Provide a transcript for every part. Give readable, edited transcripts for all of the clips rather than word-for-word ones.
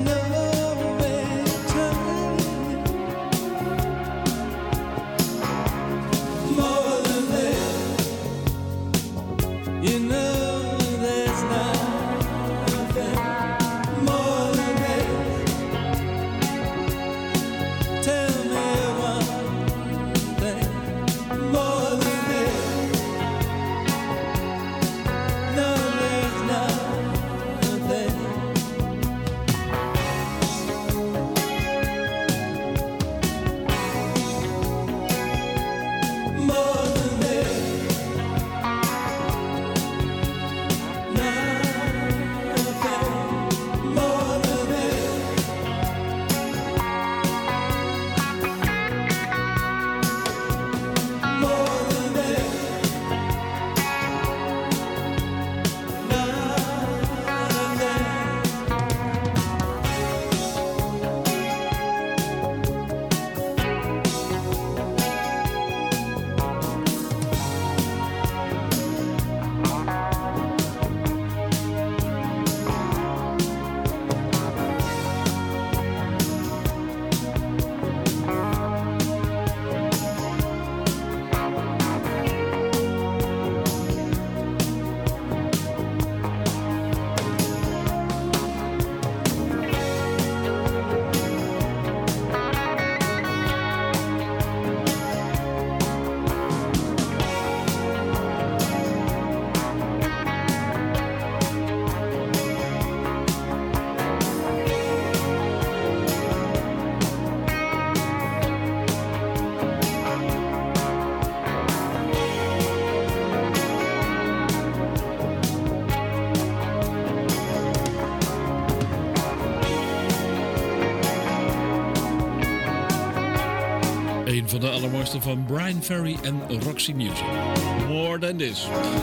Van de allermooiste van Bryan Ferry en Roxy Music. More Than This.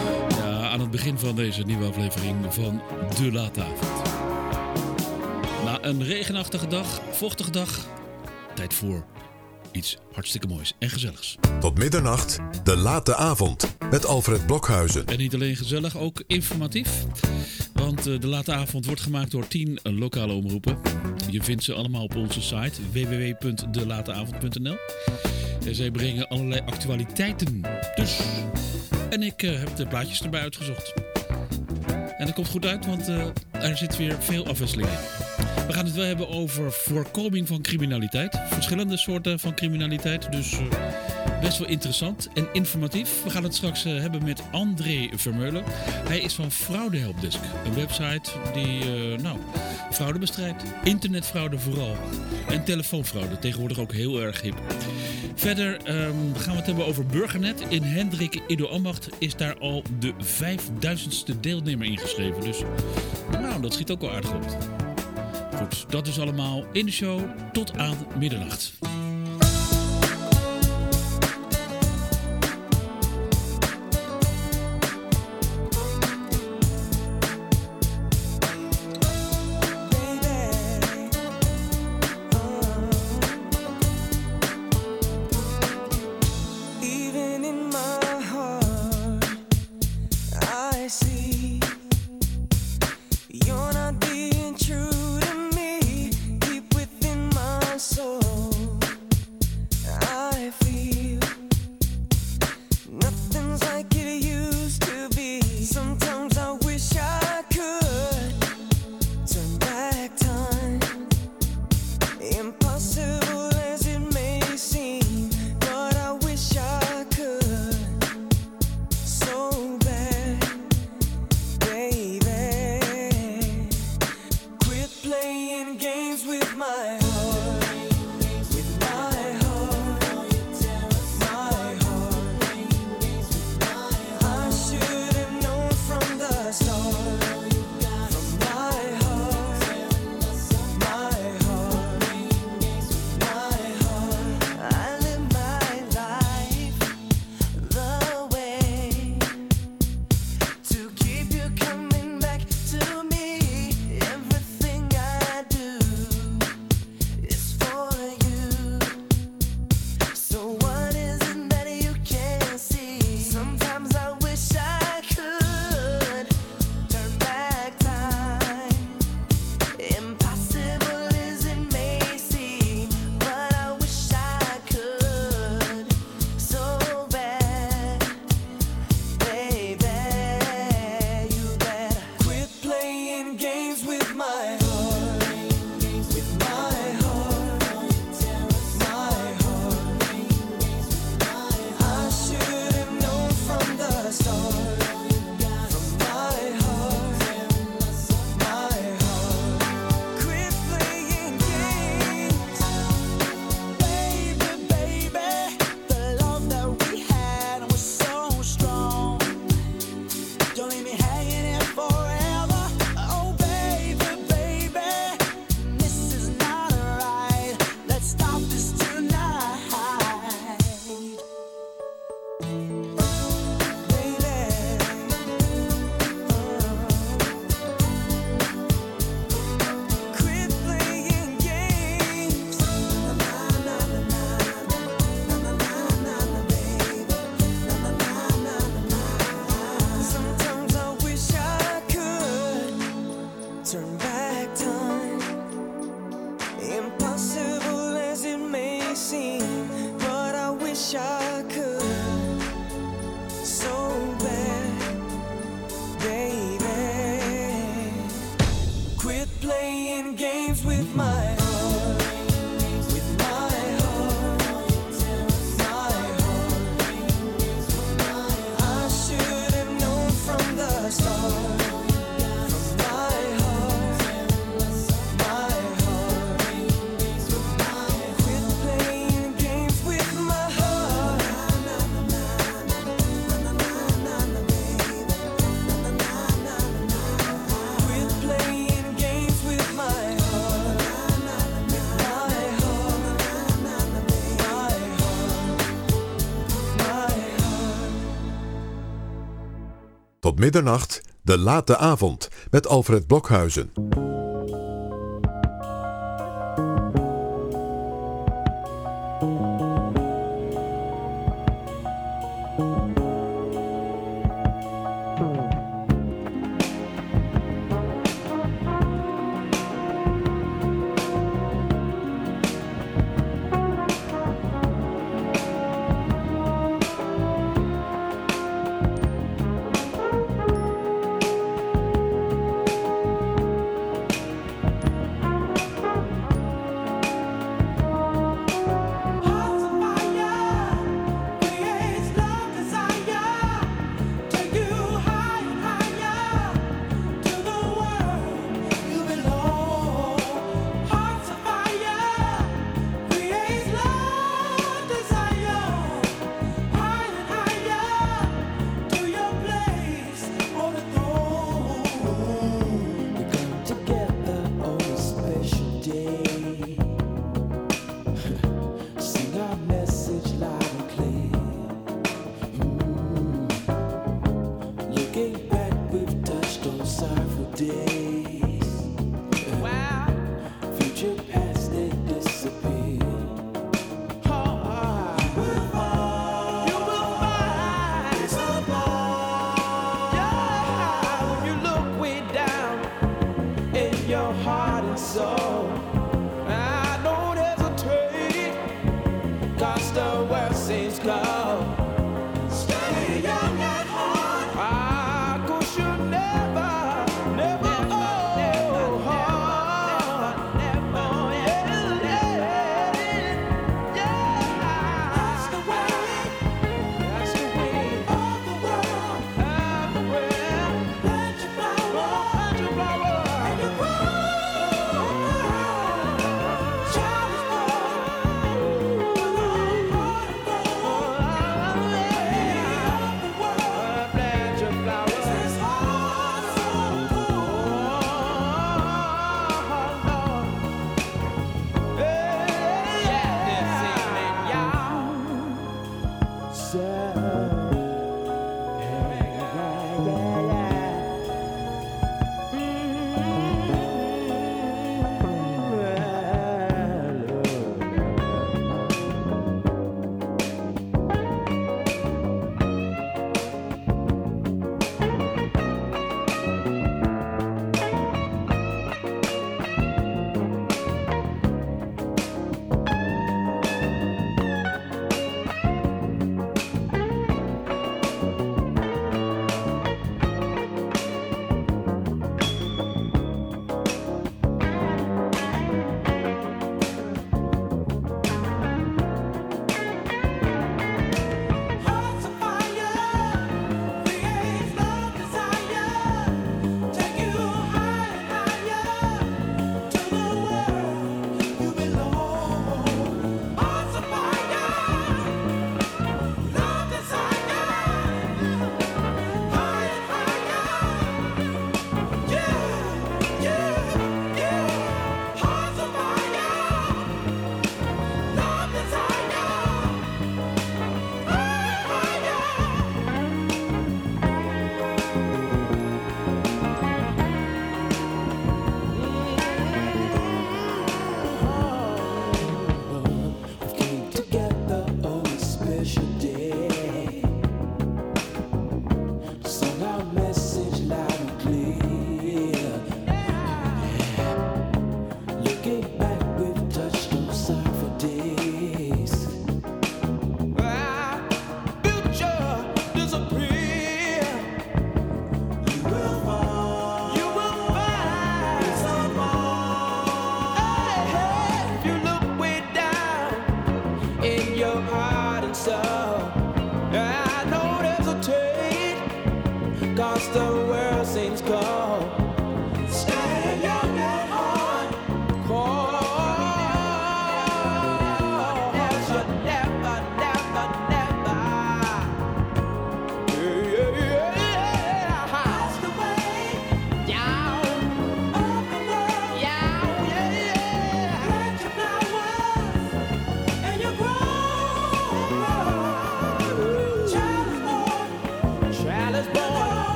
Ja, aan het begin van deze nieuwe aflevering van De Late Avond. Na een regenachtige dag, vochtige dag, tijd voor iets hartstikke moois en gezelligs. Tot middernacht, De Late Avond met Alfred Blokhuizen. En niet alleen gezellig, ook informatief. Want De Late Avond wordt gemaakt door 10 lokale omroepen. Je vindt ze allemaal op onze site www.delateavond.nl. En zij brengen allerlei actualiteiten. Dus. En ik heb de plaatjes erbij uitgezocht. En dat komt goed uit, want er zit weer veel afwisseling in. We gaan het wel hebben over voorkoming van criminaliteit. Verschillende soorten van criminaliteit. Dus best wel interessant en informatief. We gaan het straks hebben met André Vermeulen. Hij is van Fraude Helpdesk. Een website die fraude bestrijdt. Internetfraude vooral. En telefoonfraude. Tegenwoordig ook heel erg hip. Verder gaan we het hebben over Burgernet. In Hendrik Ido Ambacht is daar al de 5000ste deelnemer ingeschreven. Dus dat schiet ook wel aardig op. Goed, dat is allemaal in de show tot aan middernacht. games with my heart. With my heart. My heart. I should have known from the start. From my heart. My heart. Quit playing games with my heart. Quit playing games with my heart. My heart. My heart. Tot middernacht, de late avond met Alfred Blokhuizen.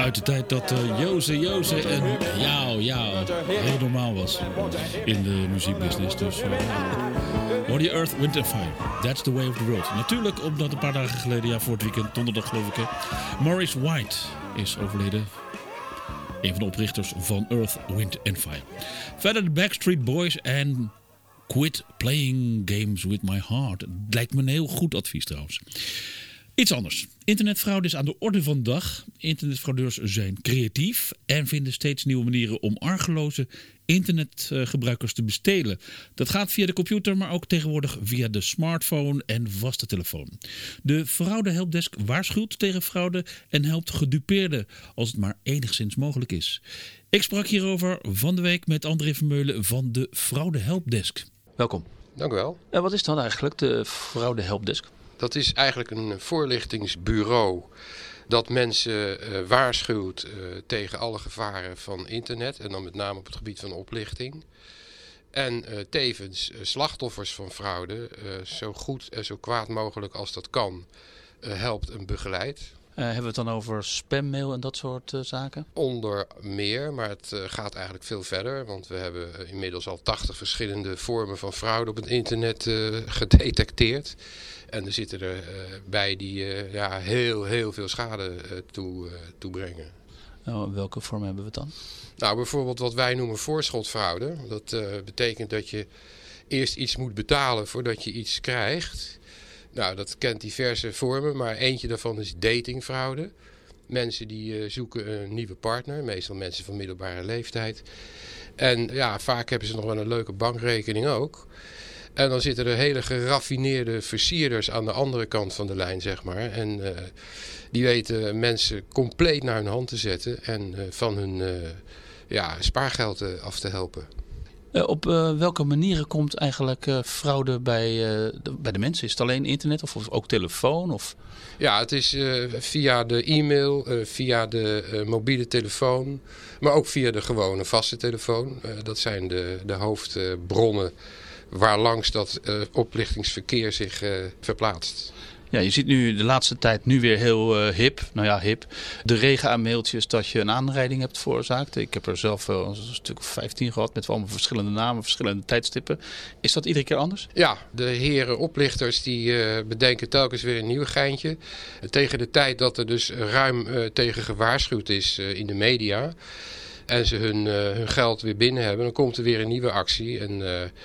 Uit de tijd dat Joze en ja, heel normaal was in de muziekbusiness. Dus hoor je Earth, Wind & Fire. That's the way of the world. Natuurlijk omdat een paar dagen geleden, voor het weekend, donderdag geloof ik, Maurice White is overleden. Een van de oprichters van Earth, Wind & Fire. Verder de Backstreet Boys en Quit Playing Games With My Heart. Lijkt me een heel goed advies trouwens. Iets anders. Internetfraude is aan de orde van de dag. Internetfraudeurs zijn creatief en vinden steeds nieuwe manieren om argeloze internetgebruikers te bestelen. Dat gaat via de computer, maar ook tegenwoordig via de smartphone en vaste telefoon. De Fraude Helpdesk waarschuwt tegen fraude en helpt gedupeerden als het maar enigszins mogelijk is. Ik sprak hierover van de week met André Vermeulen van de Fraude Helpdesk. Welkom. Dank u wel. Wat is dan eigenlijk de Fraude Helpdesk? Dat is eigenlijk een voorlichtingsbureau dat mensen waarschuwt tegen alle gevaren van internet. En dan met name op het gebied van oplichting. En tevens slachtoffers van fraude zo goed en zo kwaad mogelijk als dat kan helpt en begeleidt. Hebben we het dan over spammail en dat soort zaken? Onder meer, maar het gaat eigenlijk veel verder. Want we hebben inmiddels al 80 verschillende vormen van fraude op het internet gedetecteerd. En er zitten er bij die heel veel schade toebrengen. Welke vorm hebben we het dan? Nou, bijvoorbeeld wat wij noemen voorschotfraude. Dat betekent dat je eerst iets moet betalen voordat je iets krijgt. Nou, dat kent diverse vormen, maar eentje daarvan is datingfraude. Mensen die zoeken een nieuwe partner, meestal mensen van middelbare leeftijd. En ja, vaak hebben ze nog wel een leuke bankrekening ook. En dan zitten er hele geraffineerde versierders aan de andere kant van de lijn, zeg maar. En die weten mensen compleet naar hun hand te zetten en van hun spaargeld af te helpen. Op welke manieren komt eigenlijk fraude bij de mensen? Is het alleen internet of ook telefoon? Of? Ja, het is via de e-mail, via de mobiele telefoon, maar ook via de gewone vaste telefoon. Dat zijn de hoofdbronnen waarlangs dat oplichtingsverkeer zich verplaatst. Ja, je ziet nu de laatste tijd weer heel hip. Nou ja, hip. De regen aan mailtjes dat je een aanrijding hebt veroorzaakt. Ik heb er zelf een stuk of 15 gehad met allemaal verschillende namen, verschillende tijdstippen. Is dat iedere keer anders? Ja, de heren oplichters die bedenken telkens weer een nieuw geintje. Tegen de tijd dat er dus ruim tegen gewaarschuwd is in de media en ze hun geld weer binnen hebben, dan komt er weer een nieuwe actie. En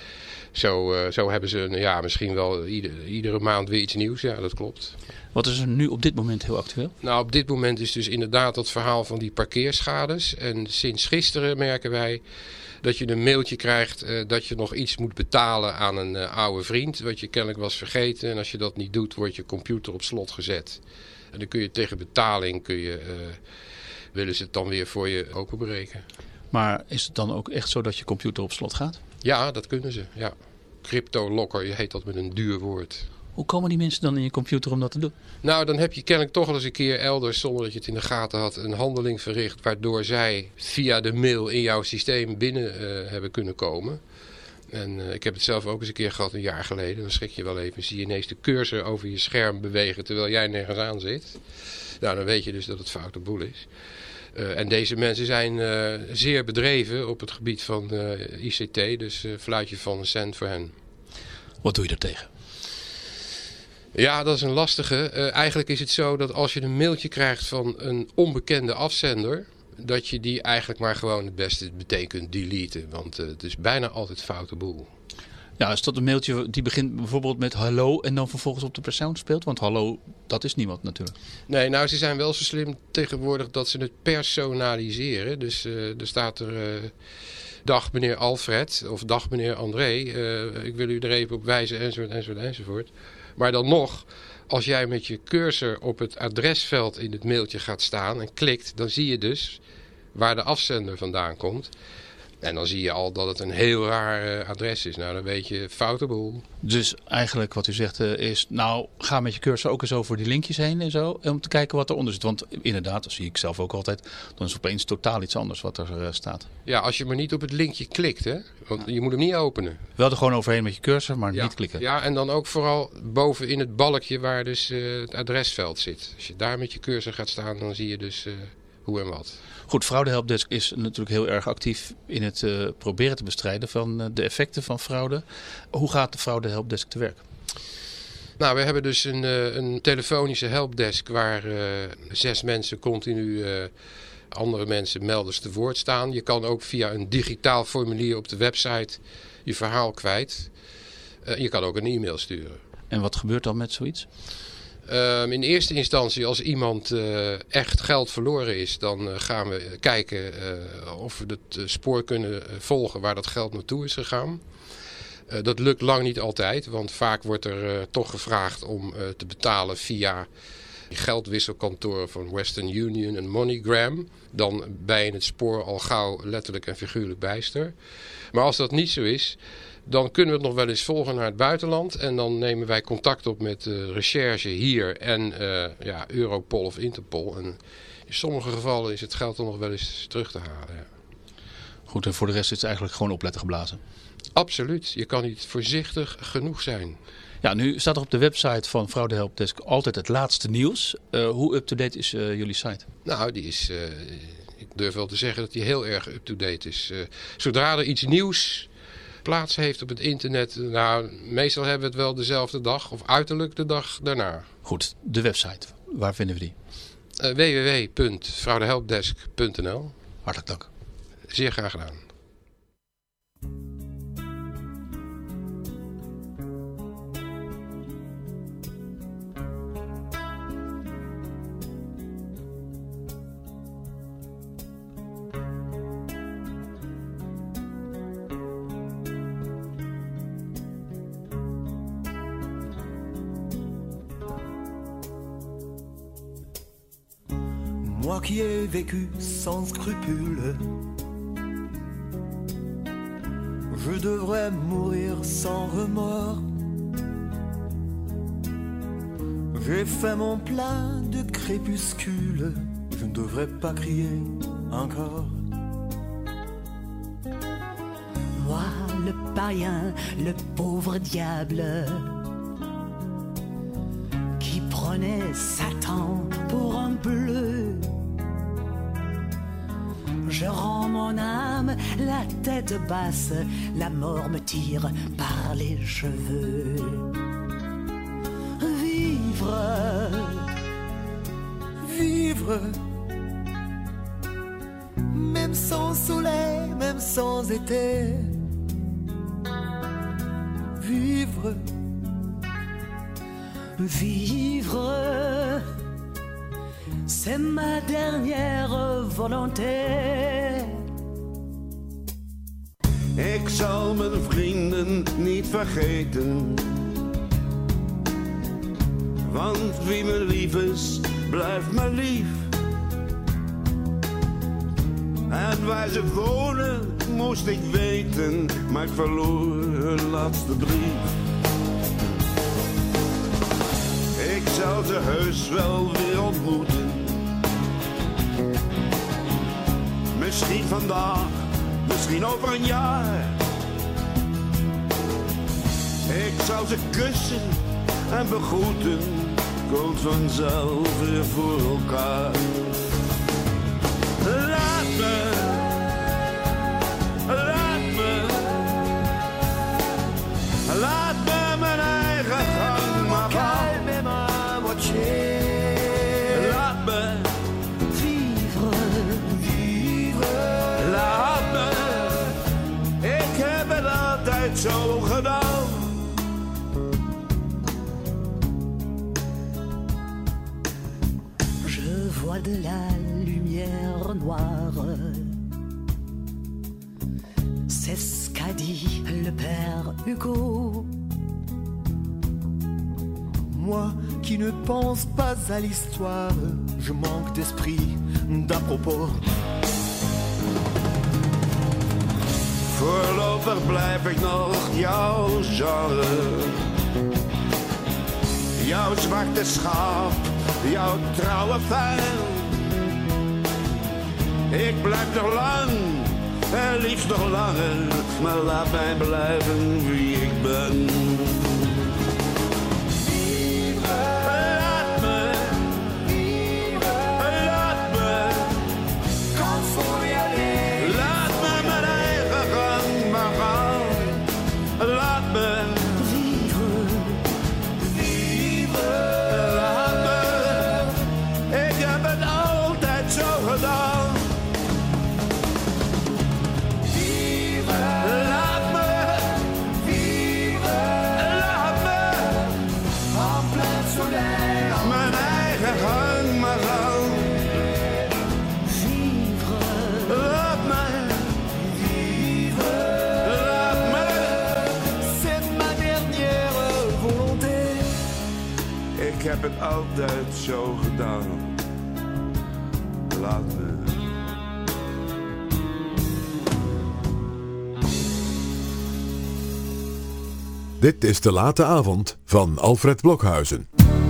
zo hebben ze misschien wel iedere maand weer iets nieuws. Ja, dat klopt. Wat is er nu op dit moment heel actueel? Nou, op dit moment is dus inderdaad dat verhaal van die parkeerschades. En sinds gisteren merken wij dat je een mailtje krijgt dat je nog iets moet betalen aan een oude vriend. Wat je kennelijk was vergeten. En als je dat niet doet, wordt je computer op slot gezet. En dan kun je tegen betaling, willen ze het dan weer voor je openbreken. Maar is het dan ook echt zo dat je computer op slot gaat? Ja, dat kunnen ze. Ja. Crypto-locker, je heet dat met een duur woord. Hoe komen die mensen dan in je computer om dat te doen? Nou, dan heb je kennelijk toch wel eens een keer elders, zonder dat je het in de gaten had, een handeling verricht waardoor zij via de mail in jouw systeem binnen hebben kunnen komen. En ik heb het zelf ook eens een keer gehad een jaar geleden. Dan schrik je wel even, zie je ineens de cursor over je scherm bewegen terwijl jij nergens aan zit. Nou, dan weet je dus dat het foute boel is. En deze mensen zijn zeer bedreven op het gebied van ICT, dus fluitje van een cent voor hen. Wat doe je daartegen? Ja, dat is een lastige. Eigenlijk is het zo dat als je een mailtje krijgt van een onbekende afzender, dat je die eigenlijk maar gewoon het beste meteen kunt deleten. Want het is bijna altijd foute boel. Ja, is dat een mailtje die begint bijvoorbeeld met hallo en dan vervolgens op de persoon speelt? Want hallo, dat is niemand natuurlijk. Nee, nou ze zijn wel zo slim tegenwoordig dat ze het personaliseren. Dus er staat er dag meneer Alfred of dag meneer André. Ik wil u er even op wijzen enzovoort. Maar dan nog, als jij met je cursor op het adresveld in het mailtje gaat staan en klikt, dan zie je dus waar de afzender vandaan komt. En dan zie je al dat het een heel raar adres is. Nou, dan weet je, foute boel. Dus eigenlijk wat u zegt is, nou, ga met je cursor ook eens over die linkjes heen en zo. Om te kijken wat eronder zit. Want inderdaad, dat zie ik zelf ook altijd. Dan is opeens totaal iets anders wat er staat. Ja, als je maar niet op het linkje klikt, hè. Want je moet hem niet openen. Wel er gewoon overheen met je cursor, maar niet klikken. Ja, en dan ook vooral boven in het balkje waar dus het adresveld zit. Als je daar met je cursor gaat staan, dan zie je dus hoe en wat. Goed, Fraude Helpdesk is natuurlijk heel erg actief in het proberen te bestrijden van de effecten van fraude. Hoe gaat de Fraude Helpdesk te werk? Nou, we hebben dus een telefonische helpdesk waar 6 mensen continu andere mensen melders te woord staan. Je kan ook via een digitaal formulier op de website je verhaal kwijt. Je kan ook een e-mail sturen. En wat gebeurt dan met zoiets? In eerste instantie, als iemand echt geld verloren is, dan gaan we kijken of we het spoor kunnen volgen waar dat geld naartoe is gegaan. Dat lukt lang niet altijd, want vaak wordt er toch gevraagd om te betalen via geldwisselkantoren van Western Union en MoneyGram. Dan ben je het spoor al gauw letterlijk en figuurlijk bijster. Maar als dat niet zo is, dan kunnen we het nog wel eens volgen naar het buitenland. En dan nemen wij contact op met de recherche hier en Europol of Interpol. En in sommige gevallen is het geld dan nog wel eens terug te halen. Ja. Goed, en voor de rest is het eigenlijk gewoon opletten geblazen. Absoluut. Je kan niet voorzichtig genoeg zijn. Ja, nu staat er op de website van Fraude Helpdesk altijd het laatste nieuws. Hoe up-to-date is jullie site? Nou, die is, ik durf wel te zeggen dat die heel erg up-to-date is. Zodra er iets nieuws plaats heeft op het internet, nou, meestal hebben we het wel dezelfde dag of uiterlijk de dag daarna. Goed, de website. Waar vinden we die? www.fraudehelpdesk.nl. Hartelijk dank. Zeer graag gedaan. Moi qui ai vécu sans scrupule, je devrais mourir sans remords. J'ai fait mon plein de crépuscule, je ne devrais pas crier encore. Moi, le païen, le pauvre diable, qui prenait Satan pour un bleu. Je rends mon âme la tête basse, la mort me tire par les cheveux. Vivre, Vivre, même sans soleil, même sans été. Vivre, vivre, c'est ma dernière volonté. Ik zal mijn vrienden niet vergeten. Want wie me lief is, blijft me lief. En waar ze wonen, moest ik weten, maar ik verloor hun laatste brief. Ik zal ze heus wel weer ontmoeten. Misschien vandaag, misschien over een jaar. Ik zal ze kussen en begroeten, komt vanzelf weer voor elkaar. Laat me, laat me mijn eigen gang maar gaan. calme-moi, moitié. Laat me, Vivre, laat me, ik heb het altijd zo gedaan. Je vois de la lumière noire. C'est ce qu'a dit le père Hugo. moi qui ne pense pas à l'histoire, je manque d'esprit d'à propos. Voorlopig blijf ik nog jouw genre. Jouw zwarte schaap, jouw trouwe fan. Ik blijf nog lang, en liefst nog langer, maar laat mij blijven wie ik ben. Laat me, laat me, altijd zo gedaan had. Laat me. Dit is De Late Avond van Alfred Blokhuizen.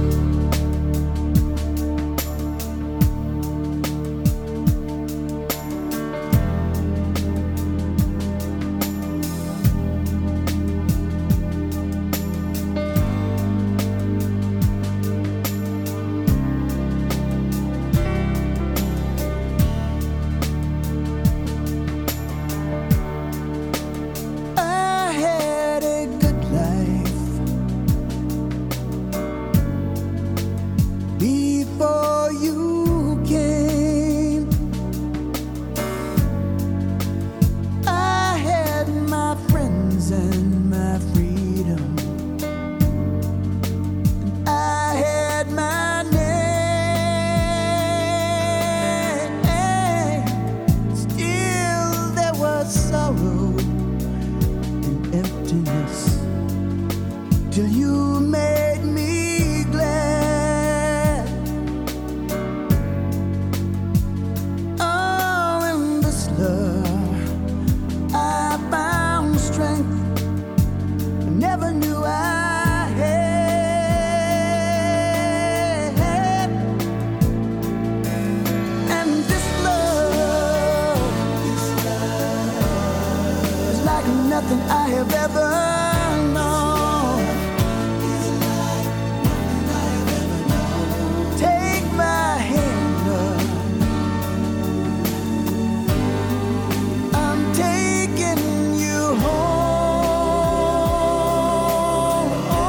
Nothing I have ever known. Take my hand, love. I'm taking you home.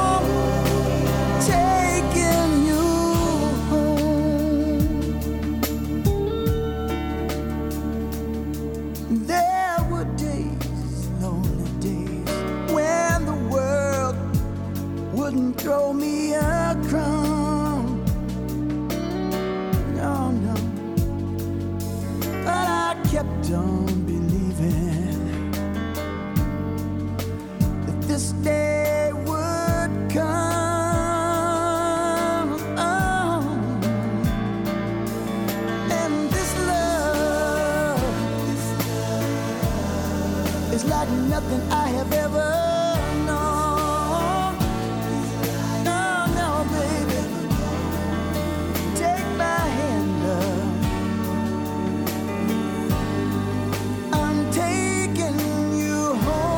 Taking you home. There were days, lonely days, when the world wouldn't throw me a crumb. No, no. But I kept on believing that this day would come. Oh. And this love is like nothing I have ever known. No, no, baby. Take my hand, love. I'm taking you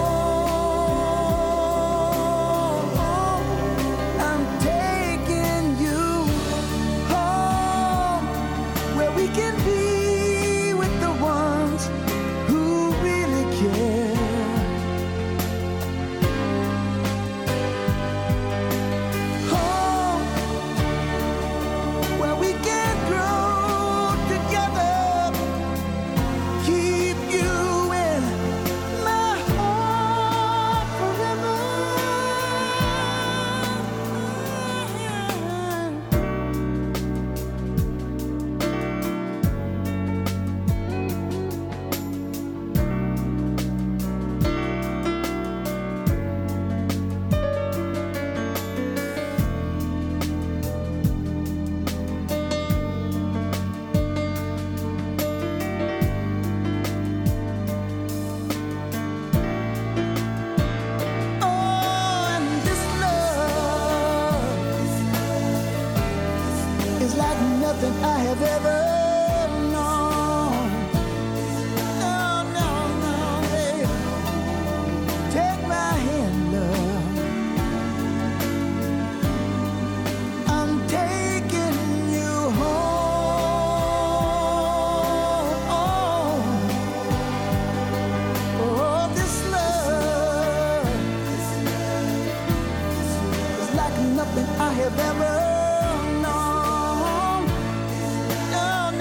home. I'm taking you home, where we can be with the ones who really care. Home, where we can grow together. Keep you in my heart forever. Oh, and this love is like nothing I have ever known. No, no, no, baby. Take my hand, love. I'm taking you home. Oh, this love is like nothing I have ever known. No,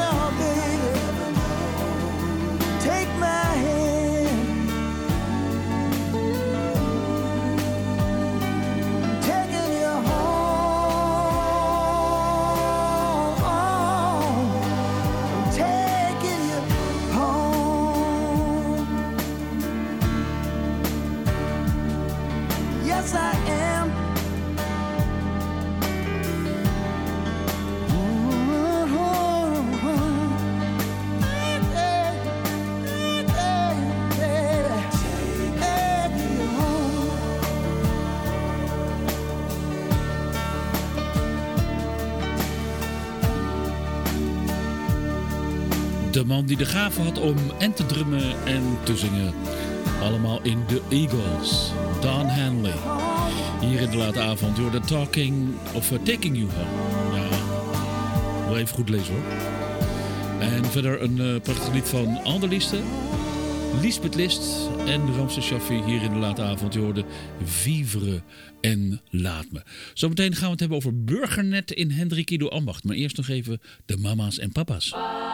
De man die de gave had om en te drummen en te zingen. Allemaal in The Eagles. Don Henley. Hier in de late avond door de Taking You Home. Ja, wel even goed lezen hoor. En verder een prachtig lied van Anderlieste. Lisbeth List en Ramses Shaffi hier in de late avond. Je hoorde Vivre en Laat Me. Zometeen gaan we het hebben over Burgernet in Hendrik Ido Ambacht. Maar eerst nog even de mama's en papa's.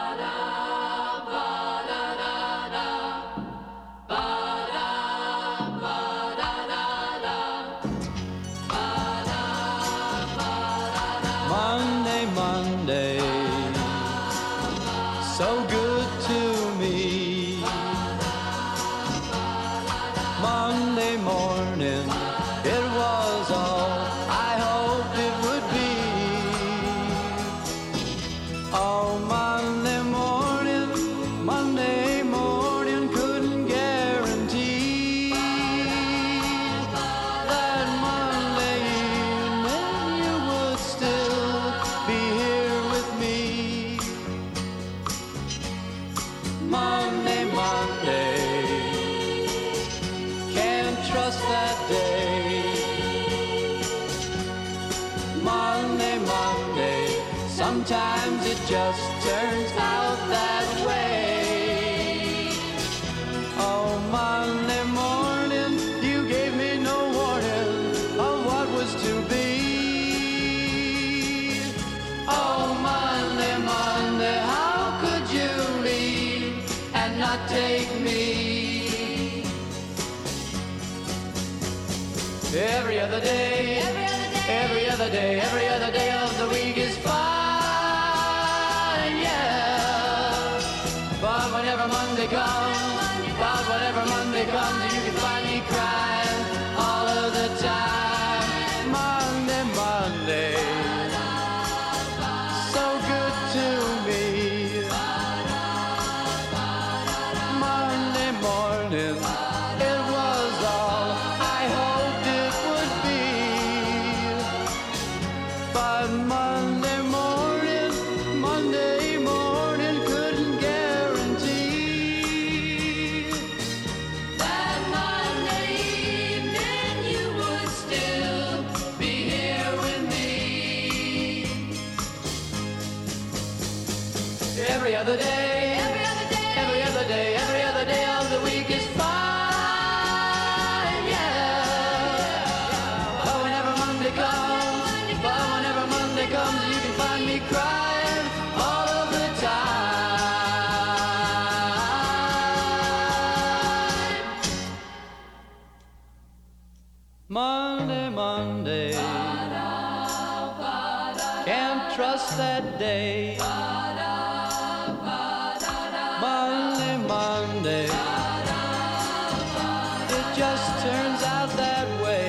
Monday, Monday, so good to me. Monday morning, it was all I hoped it would be. Oh, Monday morning couldn't guarantee that Monday evening you would still be here with me. Monday, can't trust that day. Monday, sometimes it just turns out that way. Oh, Monday morning, you gave me no warning of what was to be. Oh, Monday, how could you leave and not take me? Every other day, every other day of the week is fine, yeah. But whenever Monday comes, you can find me crying all of the time. Monday, so good to me. Monday morning, it was all I hoped it would be. But Monday morning couldn't guarantee that Monday evening you would still be here with me. Every other day, every other day of the week is fine, yeah. But whenever Monday comes, you can find me crying all of the time. Monday, can't trust that day. Monday, it just turns out that way.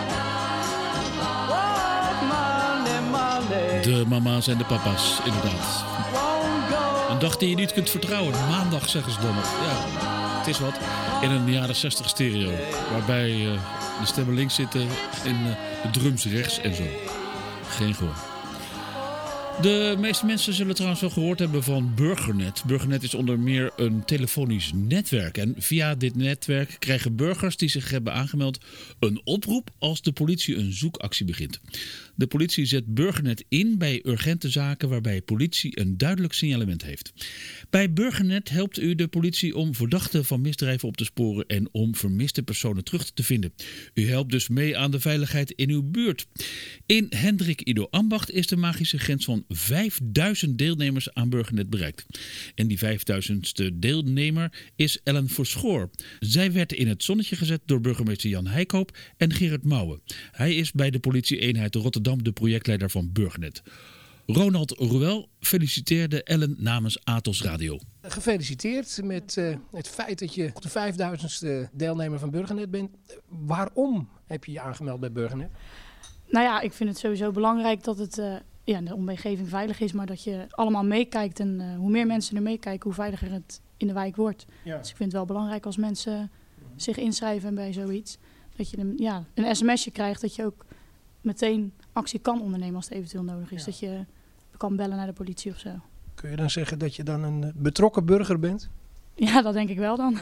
Oh, Monday, De mama's en de papa's, inderdaad. Een dag die je niet kunt vertrouwen. Maandag zeggen ze dan nog. Ja, het is wat. In een jaren 60 stereo. Waarbij de stemmen links zitten en de drums rechts en zo. Geen gehoor. De meeste mensen zullen trouwens wel gehoord hebben van Burgernet. Burgernet is onder meer een telefonisch netwerk. En via dit netwerk krijgen burgers die zich hebben aangemeld een oproep als de politie een zoekactie begint. De politie zet Burgernet in bij urgente zaken waarbij politie een duidelijk signalement heeft. Bij Burgernet helpt u de politie om verdachten van misdrijven op te sporen en om vermiste personen terug te vinden. U helpt dus mee aan de veiligheid in uw buurt. In Hendrik Ido Ambacht is de magische grens van 5000 deelnemers aan Burgernet bereikt. En die 5000ste deelnemer is Ellen Verschoor. Zij werd in het zonnetje gezet door burgemeester Jan Heikoop en Gerrit Mouwen. Hij is bij de politie-eenheid Rotterdam de projectleider van Burgernet. Ronald Ruel feliciteerde Ellen namens Atos Radio. Gefeliciteerd met het feit dat je de 5000ste deelnemer van Burgernet bent. Waarom heb je je aangemeld bij Burgernet? Nou ja, ik vind het sowieso belangrijk dat het de omgeving veilig is, maar dat je allemaal meekijkt. En hoe meer mensen er meekijken, hoe veiliger het in de wijk wordt. Ja. Dus ik vind het wel belangrijk als mensen zich inschrijven bij zoiets. Dat je een sms'je krijgt, dat je ook meteen actie kan ondernemen als het eventueel nodig is. Ja. Dat je kan bellen naar de politie of zo. Kun je dan zeggen dat je dan een betrokken burger bent? Ja, dat denk ik wel dan.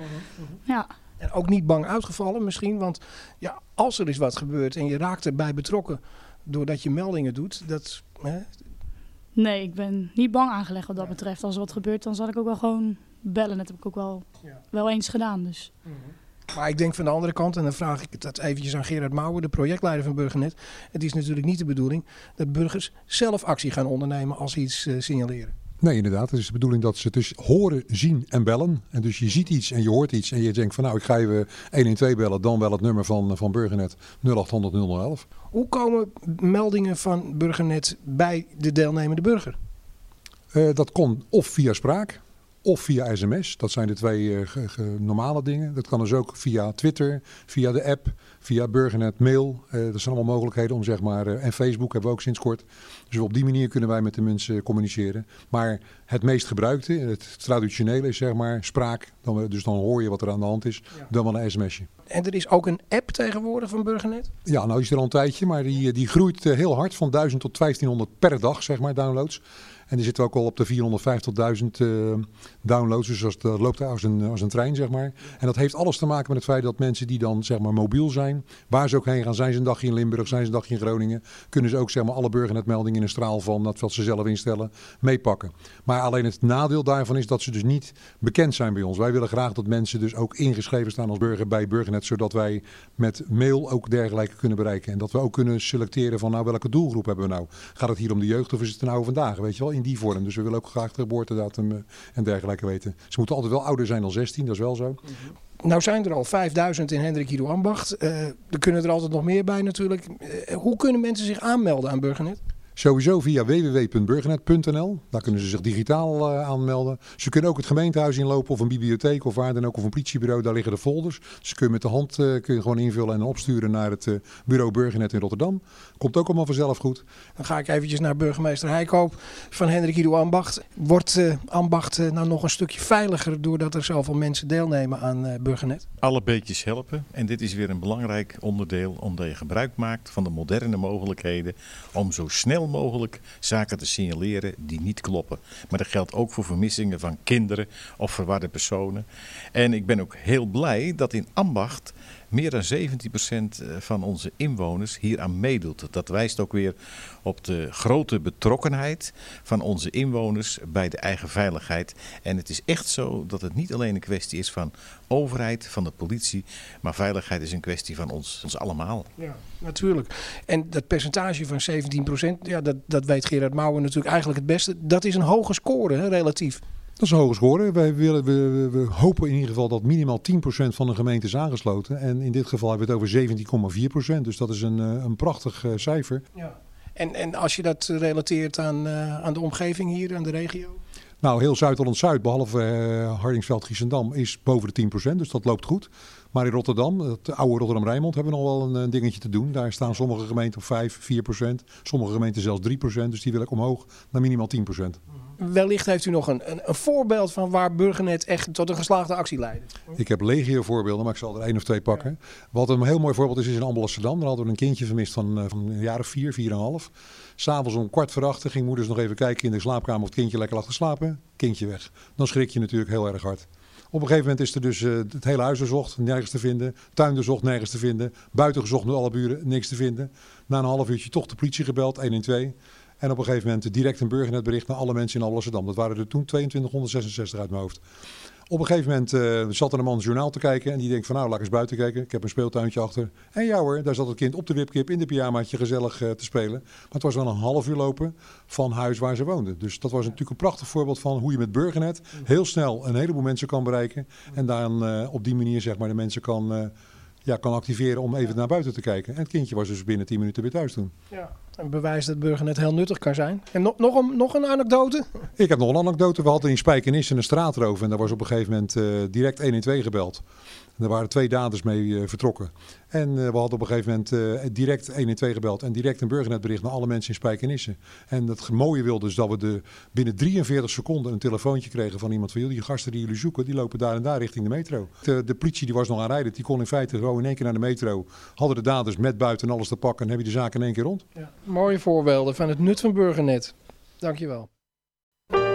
Ja. En ook niet bang uitgevallen misschien, want ja, als er is wat gebeurt en je raakt erbij betrokken doordat je meldingen doet, dat... Nee, ik ben niet bang aangelegd wat dat betreft. Als er wat gebeurt, dan zal ik ook wel gewoon bellen. Dat heb ik ook wel eens gedaan. Dus. Maar ik denk van de andere kant, en dan vraag ik dat eventjes aan Gerard Mouwen, de projectleider van Burgernet. Het is natuurlijk niet de bedoeling dat burgers zelf actie gaan ondernemen als ze iets signaleren. Nee, inderdaad. Het is de bedoeling dat ze het dus horen, zien en bellen. En dus je ziet iets en je hoort iets en je denkt van nou, ik ga even 112 bellen. Dan wel het nummer van Burgernet 0800 0011. Hoe komen meldingen van Burgernet bij de deelnemende burger? Dat kon of via spraak of via sms. Dat zijn de twee normale dingen. Dat kan dus ook via Twitter, via de app, via Burgernet mail. Dat zijn allemaal mogelijkheden om zeg maar... en Facebook hebben we ook sinds kort. Dus op die manier kunnen wij met de mensen communiceren. Maar het meest gebruikte, het traditionele is zeg maar spraak. Dus dan hoor je wat er aan de hand is. Ja. Dan wel een sms'je. En er is ook een app tegenwoordig van Burgernet? Ja, nou die is er al een tijdje. Maar die groeit heel hard. Van 1000 tot 1500 per dag zeg maar downloads. En die zitten ook al op de 450.000 downloads. Dus dat loopt als een trein, zeg maar. En dat heeft alles te maken met het feit dat mensen die dan zeg maar mobiel zijn, waar ze ook heen gaan, zijn ze een dagje in Limburg, zijn ze een dagje in Groningen, kunnen ze ook zeg maar alle Burgernetmeldingen in een straal van dat wat ze zelf instellen, meepakken. Maar alleen het nadeel daarvan is dat ze dus niet bekend zijn bij ons. Wij willen graag dat mensen dus ook ingeschreven staan als burger bij Burgernet, zodat wij met mail ook dergelijke kunnen bereiken. En dat we ook kunnen selecteren van nou welke doelgroep hebben we nou. Gaat het hier om de jeugd of is het een oude vandaag, weet je wel? In die vorm. Dus we willen ook graag de geboortedatum en dergelijke weten. Ze moeten altijd wel ouder zijn dan 16, dat is wel zo. Nou zijn er al 5000 in Hendrik Ido Ambacht. Er kunnen er altijd nog meer bij natuurlijk. Hoe kunnen mensen zich aanmelden aan Burgernet? Sowieso via www.burgernet.nl. Daar kunnen ze zich digitaal aanmelden. Ze kunnen ook het gemeentehuis inlopen of een bibliotheek of waar dan ook of een politiebureau. Daar liggen de folders. Dus kun je met de hand kun je gewoon invullen en opsturen naar het bureau Burgernet in Rotterdam. Komt ook allemaal vanzelf goed. Dan ga ik eventjes naar burgemeester Heikoop van Hendrik Ido Ambacht. Wordt Ambacht nou nog een stukje veiliger doordat er zoveel mensen deelnemen aan Burgernet? Alle beetjes helpen. En dit is weer een belangrijk onderdeel omdat je gebruik maakt van de moderne mogelijkheden om zo snel mogelijk zaken te signaleren die niet kloppen. Maar dat geldt ook voor vermissingen van kinderen of verwarde personen. En ik ben ook heel blij dat in Ambacht meer dan 17% van onze inwoners hieraan meedoet. Dat wijst ook weer op de grote betrokkenheid van onze inwoners bij de eigen veiligheid. En het is echt zo dat het niet alleen een kwestie is van overheid, van de politie, maar veiligheid is een kwestie van ons allemaal. Ja, natuurlijk. En dat percentage van 17%, ja, dat weet Gerard Mouwen natuurlijk eigenlijk het beste. Dat is een hoge score, hè, relatief. Dat is een hoge score. We hopen in ieder geval dat minimaal 10% van de gemeente is aangesloten. En in dit geval hebben we het over 17,4%. Dus dat is een prachtig cijfer. Ja. En als je dat relateert aan de omgeving hier, aan de regio? Nou, heel Zuid-Holland-Zuid, behalve Hardingsveld-Giessendam, is boven de 10%. Dus dat loopt goed. Maar in Rotterdam, het oude Rotterdam-Rijnmond, hebben we nog wel een dingetje te doen. Daar staan sommige gemeenten op 5, 4%. Sommige gemeenten zelfs 3%. Dus die wil ik omhoog naar minimaal 10%. Wellicht heeft u nog een voorbeeld van waar Burgernet echt tot een geslaagde actie leidde. Ik heb legio voorbeelden, maar ik zal er 1 of 2 pakken. Ja. Wat een heel mooi voorbeeld is in Amsterdam. Daar hadden we een kindje vermist van een jaar of 4,5. S'avonds om 7:15 ging moeders nog even kijken in de slaapkamer of het kindje lekker lag te slapen. Kindje weg. Dan schrik je natuurlijk heel erg hard. Op een gegeven moment is er dus het hele huis doorzocht, nergens te vinden. Tuin doorzocht, nergens te vinden. Buiten gezocht met alle buren, niks te vinden. Na een half uurtje toch de politie gebeld, 112. En op een gegeven moment direct een Burgernetbericht naar alle mensen in Amsterdam. Dat waren er toen 2266 uit mijn hoofd. Op een gegeven moment zat er een man het journaal te kijken. En die denkt van nou, laat ik eens buiten kijken. Ik heb een speeltuintje achter. En ja hoor, daar zat het kind op de wipkip in de pyjamaatje gezellig te spelen. Maar het was wel een half uur lopen van huis waar ze woonden. Dus dat was natuurlijk een prachtig voorbeeld van hoe je met Burgernet heel snel een heleboel mensen kan bereiken. En dan op die manier zeg maar de mensen kan activeren om even naar buiten te kijken. En het kindje was dus binnen 10 minuten weer thuis toen. Ja. Een bewijs dat Burgernet heel nuttig kan zijn. En nog een anekdote? Ik heb nog een anekdote. We hadden in Spijkenisse een straatroof. En daar was op een gegeven moment direct 112 gebeld. En daar waren 2 daders mee vertrokken. En we hadden op een gegeven moment direct 112 gebeld. En direct een Burgernetbericht naar alle mensen in Spijkenisse. En het mooie wilde dus dat we binnen 43 seconden een telefoontje kregen van iemand van jullie. Die gasten die jullie zoeken, die lopen daar en daar richting de metro. De politie die was nog aan rijden. Die kon in feite gewoon in één keer naar de metro. Hadden de daders met buiten alles te pakken. En heb je de zaak in één keer rond. Ja. Mooie voorbeelden van het nut van Burgernet. Dankjewel.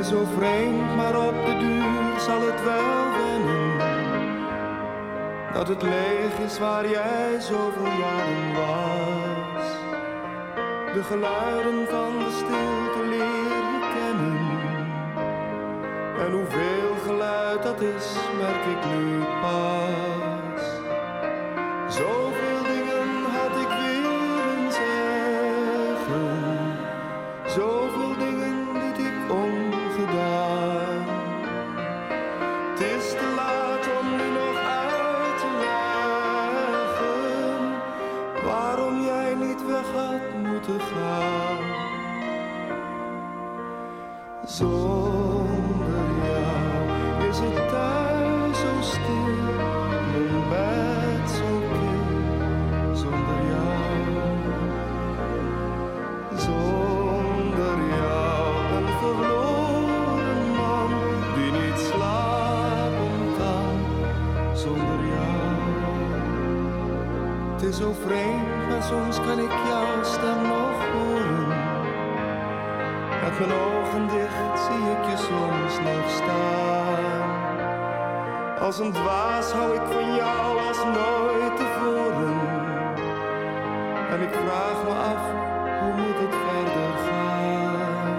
zo vreemd, maar op de duur zal het wel wennen. Dat het leeg is waar jij zoveel jaren was. De geluiden van de stilte leer je kennen. En hoeveel geluid dat is, merk ik nu pas. Zoveel dingen had ik willen zeggen. Zoveel dingen liet ik ongedaan. Het is te laat om nu nog uit te leggen waarom jij niet weg had moeten gaan. Zonder jou is het thuis zo stil, mijn bed zo kil. Zonder jou, zonder jou, een verloren man die niet slapen kan. Zonder jou, het is zo vreemd, maar soms kan ik jouw stem nog horen. Met mijn ogen dicht zie ik je soms nog staan. Als een dwaas hou ik van jou als nooit tevoren. En ik vraag me af, hoe moet het verder gaan?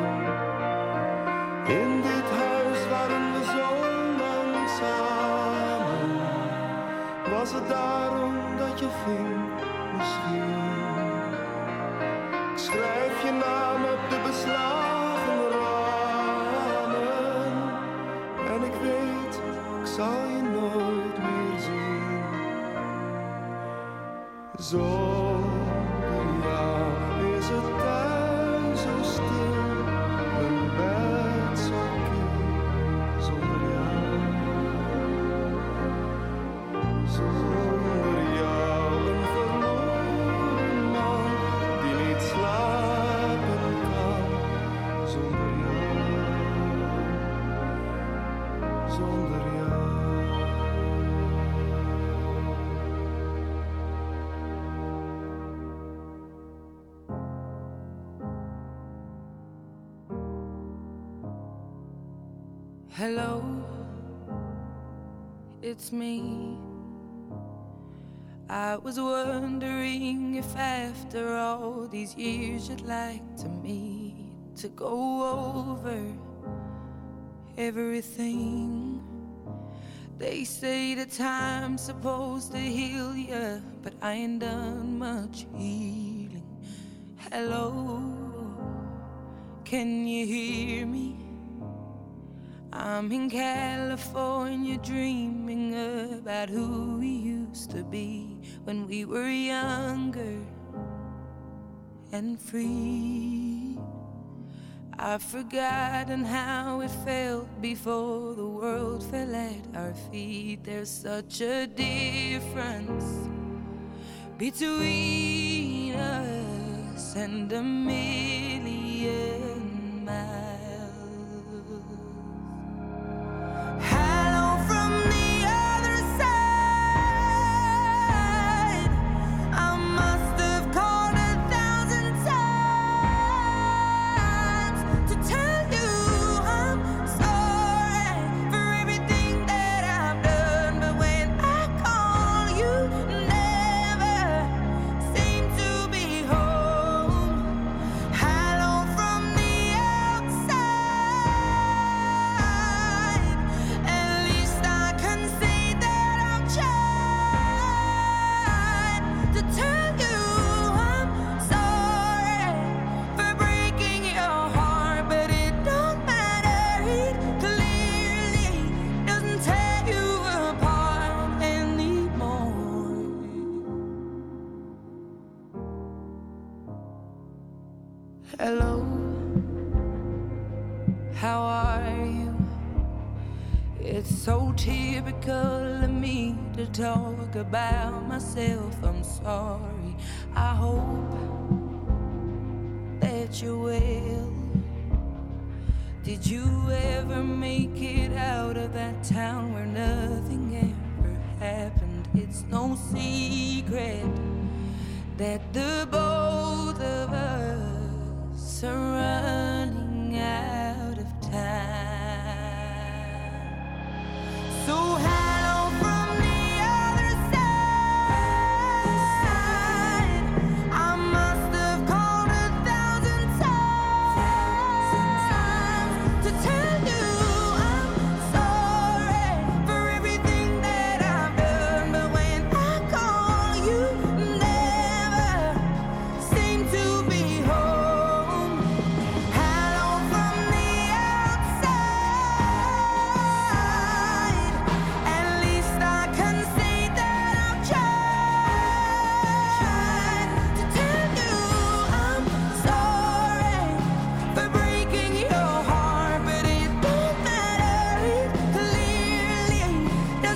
In dit huis waren we zo lang samen. Was het daarom dat je ging misschien? Ik schrijf je naam op de beslagen ramen. En ik weet, ik zal je nooit meer zien. Zonder jou is het thuis zo stil, mijn bed zo kil. Zonder jou, zonder jou, een verloren man die niet slapen kan. Zonder jou, zonder jou. Hello, it's me. I was wondering if after all these years you'd like to meet, to go over everything. They say the time's supposed to heal you, but I ain't done much healing. Hello, can you hear me? I'm in California dreaming about who we used to be when we were younger and free. I've forgotten how it felt before the world fell at our feet. There's such a difference between us and a million miles. Hello from the other side. I must have called 1,000 times to tell you I'm sorry for everything that I've done. But when I call, you never seem to be home. Hello from the outside. At least I can say that I've tried to tell you I'm sorry for breaking your heart, but it don't matter. It clearly doesn't tear you apart anymore. Hello, how are you? It's so typical of me to talk about myself. I'm sorry. I hope that you're well. Did you ever make it out of that town where nothing ever happened? It's no secret that the both of us are running out of time.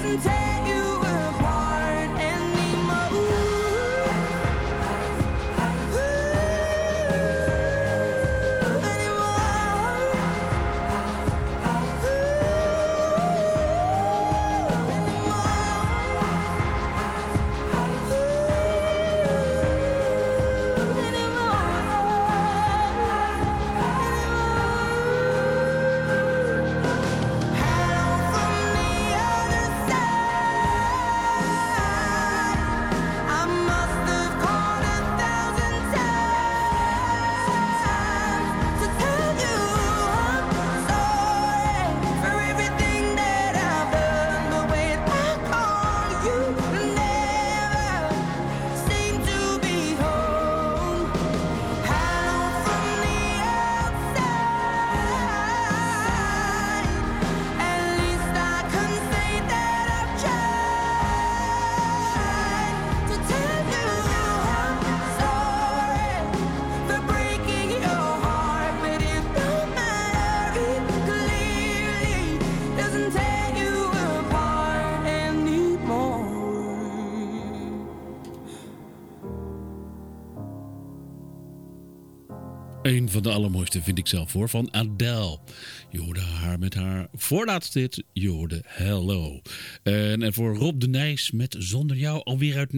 doesn't tear you apart anymore. Een van de allermooiste vind ik zelf hoor, van Adele. Je hoorde haar met haar voorlaatste hit, je hoorde Hello. En voor Rob de Nijs met Zonder Jou, alweer uit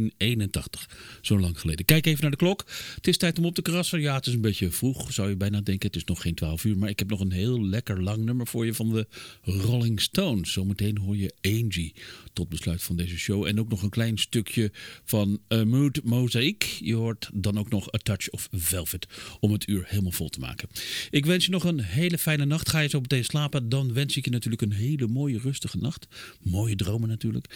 1981. Zo lang geleden. Kijk even naar de klok. Het is tijd om op te krassen. Ja, het is een beetje vroeg, zou je bijna denken. Het is nog geen 12 uur, maar ik heb nog een heel lekker lang nummer voor je van de Rolling Stones. Zometeen hoor je Angie tot besluit van deze show. En ook nog een klein stukje van Mood Mosaic. Je hoort dan ook nog A Touch of Velvet om het uur helemaal vol te maken. Ik wens je nog een hele fijne nacht. Ga je zo meteen slapen, dan wens ik je natuurlijk een hele mooie rustige nacht. Mooie dromen natuurlijk.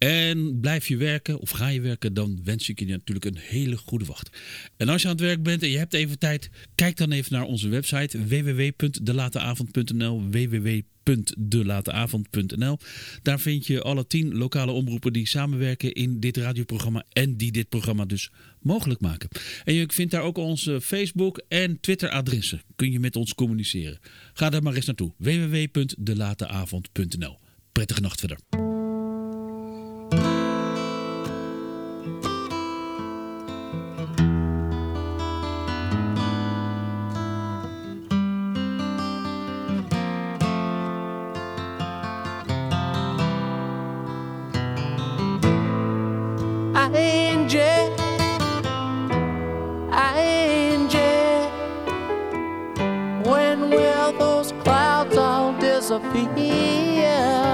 En blijf je werken of ga je werken, dan wens ik je natuurlijk een hele goede wacht. En als je aan het werk bent en je hebt even tijd, kijk dan even naar onze website www.delateavond.nl www.delateavond.nl. Daar vind je alle 10 lokale omroepen die samenwerken in dit radioprogramma en die dit programma dus mogelijk maken. En je vindt daar ook onze Facebook en Twitter adressen. Kun je met ons communiceren. Ga daar maar eens naartoe. www.delateavond.nl. Prettige nacht verder. When will those clouds all disappear?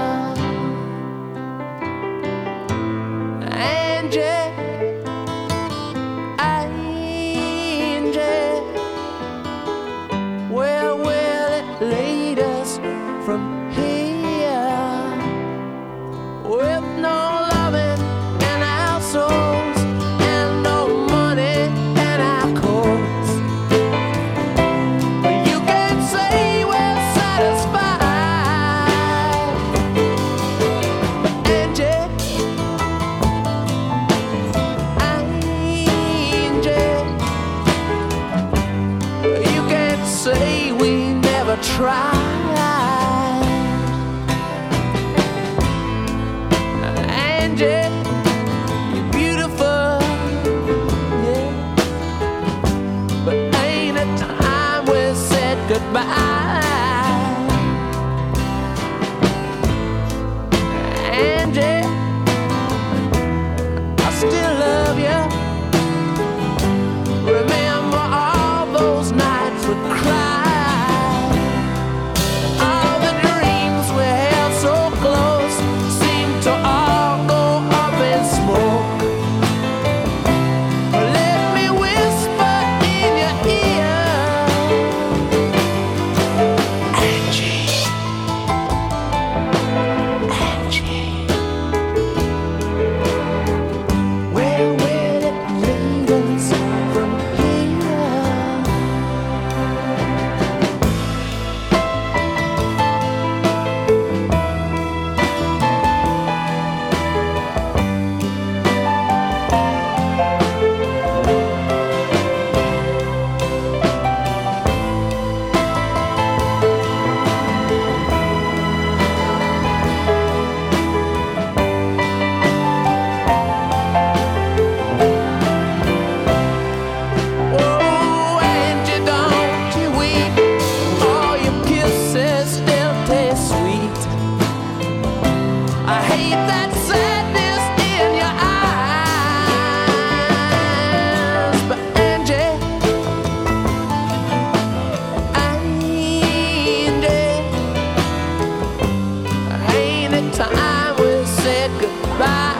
Angie, Angie, where will it lead us from here? With no loving in our souls and no money in our coats. You can say we're satisfied, Angie, Angie. You can say we never tried. Angie, you're beautiful, yeah. But ain't it time we said goodbye? Angie, I still love you. Remember all those nights we cried. All the dreams we held so close seem to all go up in smoke. Let me whisper in your ear, Bye.